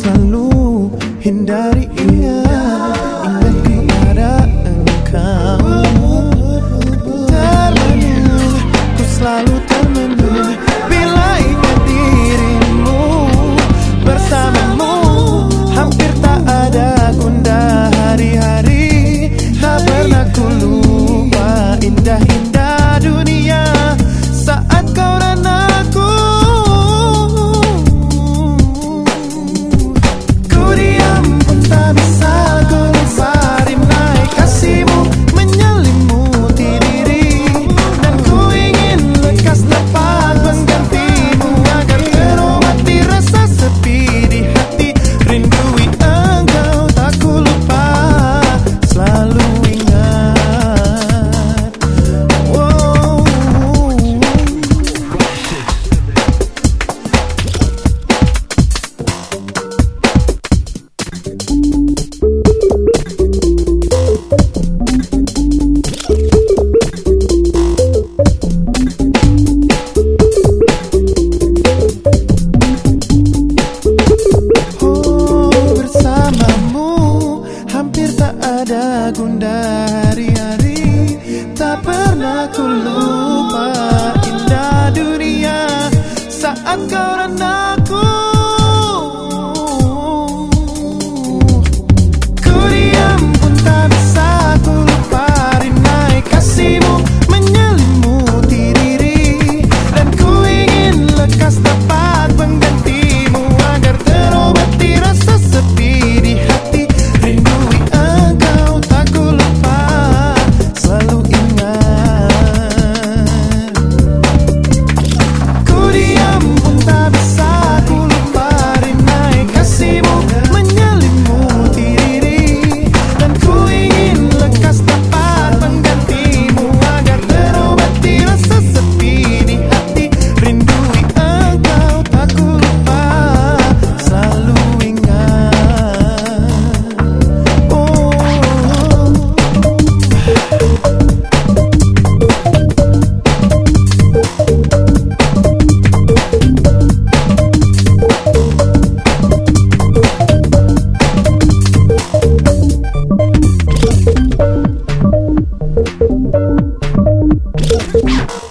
selalu hindari ingat kepada engkau. Termenung, ku selalu termenung bila ingat dirimu. Bersamamu hampir tak ada gundah hari-hari. Tak pernah ku lupa indah-indah dunia saat kau dan aku. Ku diam pun tak bisa ku lupa rinai kasihmu menyelimuti diri. Dan ku ingin lekas dapat menggantimu agar terobati rasa sepi di hati. Rindui engkau tak ku lupa, selalu ingat. Wow. Ada gundah hari-hari, tak pernah ku lupa indah dunia saat kau dan aku. Ku diam pun tak bisa ku lupa rinai kasihmu menyelimuti diri. Dan ku ingin lekas dapat menggantimu agar terobati rasa sepi di hati. Rindui We'll be right back.